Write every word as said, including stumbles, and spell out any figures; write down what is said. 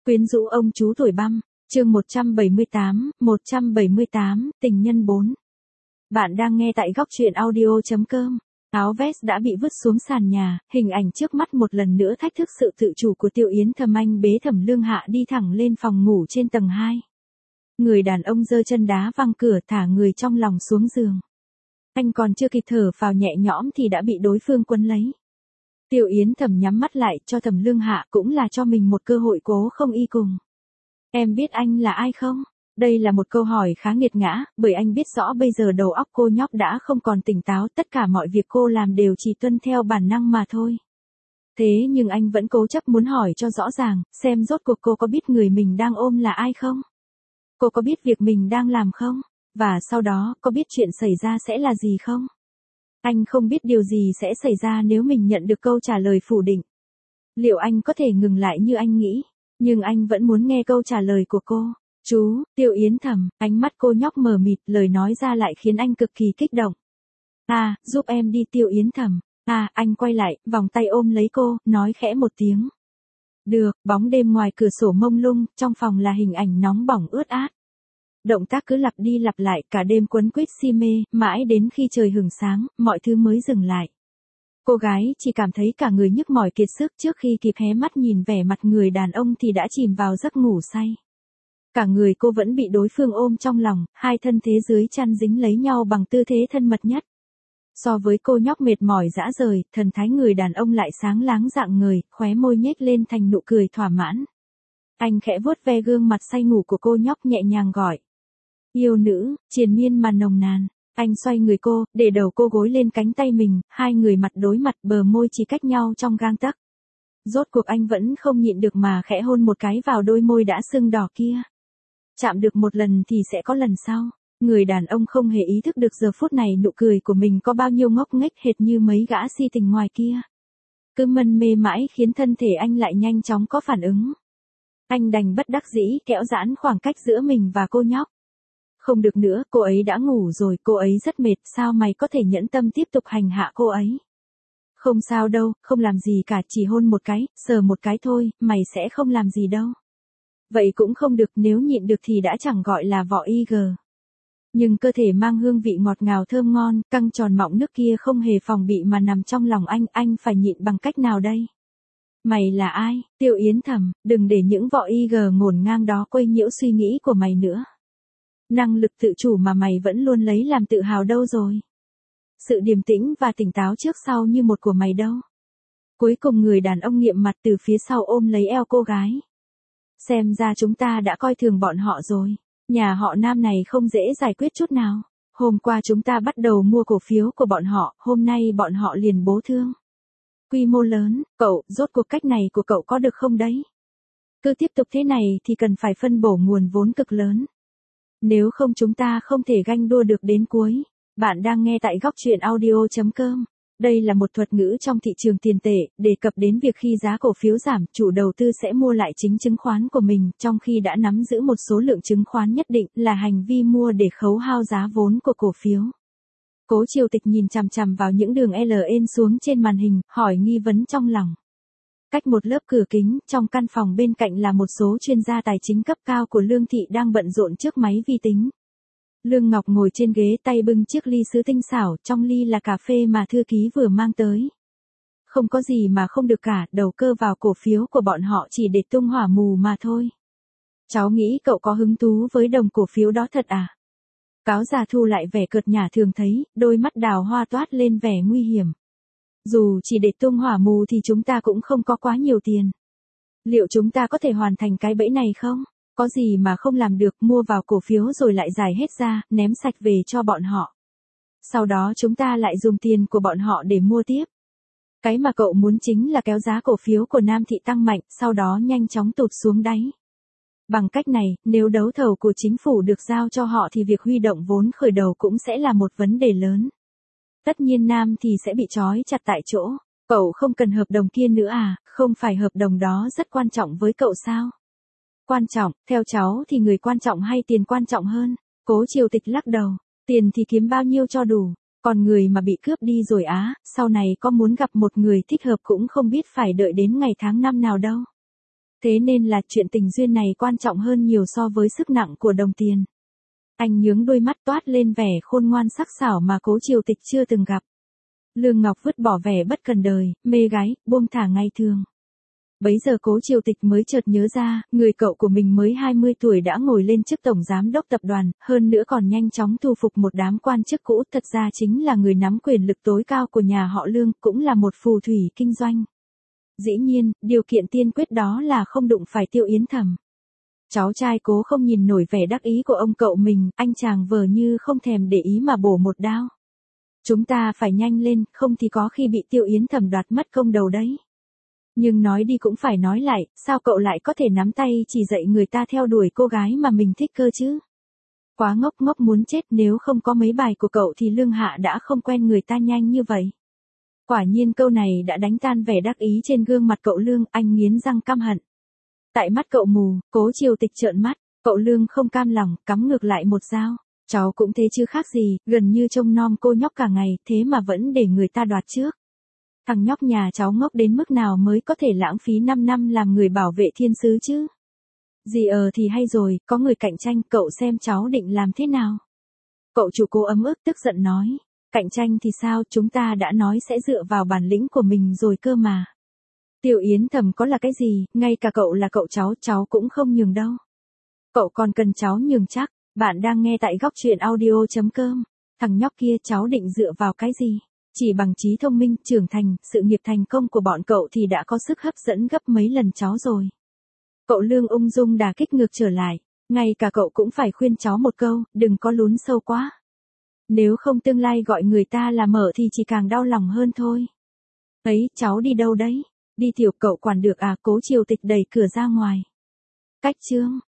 Quyến rũ ông chú tuổi băm, chương một trăm bảy mươi tám, một trăm bảy mươi tám, tình nhân bốn. Bạn đang nghe tại góc truyện audio.com. Áo vest đã bị vứt xuống sàn nhà, hình ảnh trước mắt một lần nữa thách thức sự tự chủ của Tiêu Yến Thầm. Anh bế Thẩm Lương Hạ đi thẳng lên phòng ngủ trên tầng hai. Người đàn ông giơ chân đá văng cửa, thả người trong lòng xuống giường. Anh còn chưa kịp thở phào nhẹ nhõm thì đã bị đối phương quấn lấy. Tiêu Yến Thầm nhắm mắt lại, cho Thẩm Lương Hạ cũng là cho mình một cơ hội cố không y cùng. Em biết anh là ai không? Đây là một câu hỏi khá nghiệt ngã, bởi anh biết rõ bây giờ đầu óc cô nhóc đã không còn tỉnh táo, tất cả mọi việc cô làm đều chỉ tuân theo bản năng mà thôi. Thế nhưng anh vẫn cố chấp muốn hỏi cho rõ ràng, xem rốt cuộc cô có biết người mình đang ôm là ai không? Cô có biết việc mình đang làm không? Và sau đó, có biết chuyện xảy ra sẽ là gì không? Anh không biết điều gì sẽ xảy ra nếu mình nhận được câu trả lời phủ định. Liệu anh có thể ngừng lại như anh nghĩ? Nhưng anh vẫn muốn nghe câu trả lời của cô. Chú, Tiêu Yến Thầm, ánh mắt cô nhóc mờ mịt, lời nói ra lại khiến anh cực kỳ kích động. À, giúp em đi Tiêu Yến Thầm. À, anh quay lại, vòng tay ôm lấy cô, nói khẽ một tiếng. Được, bóng đêm ngoài cửa sổ mông lung, trong phòng là hình ảnh nóng bỏng ướt át. Động tác cứ lặp đi lặp lại, cả đêm quấn quýt si mê, mãi đến khi trời hửng sáng, mọi thứ mới dừng lại. Cô gái chỉ cảm thấy cả người nhức mỏi kiệt sức, trước khi kịp hé mắt nhìn vẻ mặt người đàn ông thì đã chìm vào giấc ngủ say. Cả người cô vẫn bị đối phương ôm trong lòng, hai thân thế dưới chăn dính lấy nhau bằng tư thế thân mật nhất. So với cô nhóc mệt mỏi dã rời, thần thái người đàn ông lại sáng láng rạng ngời, khóe môi nhếch lên thành nụ cười thỏa mãn. Anh khẽ vuốt ve gương mặt say ngủ của cô nhóc, nhẹ nhàng gọi. Yêu nữ, triền miên mà nồng nàn. Anh xoay người cô, để đầu cô gối lên cánh tay mình, hai người mặt đối mặt, bờ môi chỉ cách nhau trong gang tấc. Rốt cuộc anh vẫn không nhịn được mà khẽ hôn một cái vào đôi môi đã sưng đỏ kia. Chạm được một lần thì sẽ có lần sau. Người đàn ông không hề ý thức được giờ phút này nụ cười của mình có bao nhiêu ngốc nghếch hệt như mấy gã si tình ngoài kia. Cứ mân mê mãi khiến thân thể anh lại nhanh chóng có phản ứng. Anh đành bất đắc dĩ kéo giãn khoảng cách giữa mình và cô nhóc. Không được nữa, cô ấy đã ngủ rồi, cô ấy rất mệt, sao mày có thể nhẫn tâm tiếp tục hành hạ cô ấy? Không sao đâu, không làm gì cả, chỉ hôn một cái, sờ một cái thôi, mày sẽ không làm gì đâu. Vậy cũng không được, nếu nhịn được thì đã chẳng gọi là vỏ y gờ. Nhưng cơ thể mang hương vị ngọt ngào thơm ngon, căng tròn mọng nước kia không hề phòng bị mà nằm trong lòng anh, anh phải nhịn bằng cách nào đây? Mày là ai? Tiêu Yến Thầm, đừng để những vỏ y gờ ngổn ngang đó quấy nhiễu suy nghĩ của mày nữa. Năng lực tự chủ mà mày vẫn luôn lấy làm tự hào đâu rồi? Sự điềm tĩnh và tỉnh táo trước sau như một của mày đâu? Cuối cùng người đàn ông nghiệm mặt từ phía sau ôm lấy eo cô gái. Xem ra chúng ta đã coi thường bọn họ rồi. Nhà họ Nam này không dễ giải quyết chút nào. Hôm qua chúng ta bắt đầu mua cổ phiếu của bọn họ, hôm nay bọn họ liền bố thương. Quy mô lớn, cậu, rốt cuộc cách này của cậu có được không đấy? Cứ tiếp tục thế này thì cần phải phân bổ nguồn vốn cực lớn. Nếu không chúng ta không thể ganh đua được đến cuối. Bạn đang nghe tại góc truyện audio.com. Đây là một thuật ngữ trong thị trường tiền tệ, đề cập đến việc khi giá cổ phiếu giảm, chủ đầu tư sẽ mua lại chính chứng khoán của mình, trong khi đã nắm giữ một số lượng chứng khoán nhất định, là hành vi mua để khấu hao giá vốn của cổ phiếu. Cố Triều Tịch nhìn chằm chằm vào những đường L ên xuống trên màn hình, hỏi nghi vấn trong lòng. Cách một lớp cửa kính, trong căn phòng bên cạnh là một số chuyên gia tài chính cấp cao của Lương Thị đang bận rộn trước máy vi tính. Lương Ngọc ngồi trên ghế, tay bưng chiếc ly sứ tinh xảo, trong ly là cà phê mà thư ký vừa mang tới. Không có gì mà không được cả, đầu cơ vào cổ phiếu của bọn họ chỉ để tung hỏa mù mà thôi. Cháu nghĩ cậu có hứng thú với đồng cổ phiếu đó thật à? Cáo già thu lại vẻ cợt nhả thường thấy, đôi mắt đào hoa toát lên vẻ nguy hiểm. Dù chỉ để tung hỏa mù thì chúng ta cũng không có quá nhiều tiền. Liệu chúng ta có thể hoàn thành cái bẫy này không? Có gì mà không làm được, mua vào cổ phiếu rồi lại giải hết ra, ném sạch về cho bọn họ. Sau đó chúng ta lại dùng tiền của bọn họ để mua tiếp. Cái mà cậu muốn chính là kéo giá cổ phiếu của Nam Thị tăng mạnh, sau đó nhanh chóng tụt xuống đáy. Bằng cách này, nếu đấu thầu của chính phủ được giao cho họ thì việc huy động vốn khởi đầu cũng sẽ là một vấn đề lớn. Tất nhiên Nam thì sẽ bị trói chặt tại chỗ. Cậu không cần hợp đồng kia nữa à, không phải hợp đồng đó rất quan trọng với cậu sao? Quan trọng, theo cháu thì người quan trọng hay tiền quan trọng hơn? Cố Triều Tịch lắc đầu, tiền thì kiếm bao nhiêu cho đủ, còn người mà bị cướp đi rồi á, sau này có muốn gặp một người thích hợp cũng không biết phải đợi đến ngày tháng năm nào đâu. Thế nên là chuyện tình duyên này quan trọng hơn nhiều so với sức nặng của đồng tiền. Anh nhướng đôi mắt toát lên vẻ khôn ngoan sắc sảo mà Cố Triều Tịch chưa từng gặp. Lương Ngọc vứt bỏ vẻ bất cần đời, mê gái, buông thả ngày thường. Bấy giờ Cố Triều Tịch mới chợt nhớ ra, người cậu của mình mới hai mươi tuổi đã ngồi lên chức tổng giám đốc tập đoàn, hơn nữa còn nhanh chóng thu phục một đám quan chức cũ, thật ra chính là người nắm quyền lực tối cao của nhà họ Lương, cũng là một phù thủy kinh doanh. Dĩ nhiên, điều kiện tiên quyết đó là không đụng phải Tiêu Yến Thầm. Cháu trai Cố không nhìn nổi vẻ đắc ý của ông cậu mình, anh chàng vờ như không thèm để ý mà bổ một đao. Chúng ta phải nhanh lên, không thì có khi bị Tiêu Yến Thầm đoạt mất công đầu đấy. Nhưng nói đi cũng phải nói lại, sao cậu lại có thể nắm tay chỉ dạy người ta theo đuổi cô gái mà mình thích cơ chứ? Quá ngốc ngốc muốn chết, nếu không có mấy bài của cậu thì Lương Hạ đã không quen người ta nhanh như vậy. Quả nhiên câu này đã đánh tan vẻ đắc ý trên gương mặt cậu Lương, anh nghiến răng căm hận. Tại mắt cậu mù, Cố Triều Tịch trợn mắt, cậu Lương không cam lòng, cắm ngược lại một dao. Cháu cũng thế chứ khác gì, gần như trông nom cô nhóc cả ngày, thế mà vẫn để người ta đoạt trước. Thằng nhóc nhà cháu ngốc đến mức nào mới có thể lãng phí năm năm làm người bảo vệ thiên sứ chứ? Gì ờ thì hay rồi, có người cạnh tranh, cậu xem cháu định làm thế nào? Cậu chủ Cố ấm ức tức giận nói. Cạnh tranh thì sao, chúng ta đã nói sẽ dựa vào bản lĩnh của mình rồi cơ mà. Tiêu Yến Thầm có là cái gì, ngay cả cậu là cậu cháu, cháu cũng không nhường đâu. Cậu còn cần cháu nhường chắc, bạn đang nghe tại góc truyện audio chấm com. Thằng nhóc kia cháu định dựa vào cái gì? Chỉ bằng trí thông minh, trưởng thành, sự nghiệp thành công của bọn cậu thì đã có sức hấp dẫn gấp mấy lần cháu rồi. Cậu Lương ung dung đả kích ngược trở lại, ngay cả cậu cũng phải khuyên cháu một câu, đừng có lún sâu quá. Nếu không tương lai gọi người ta là mở thì chỉ càng đau lòng hơn thôi. Ấy, cháu đi đâu đấy? Đi tiểu, cậu quản được à? Cố Triều Tịch đẩy cửa ra ngoài. Cách chương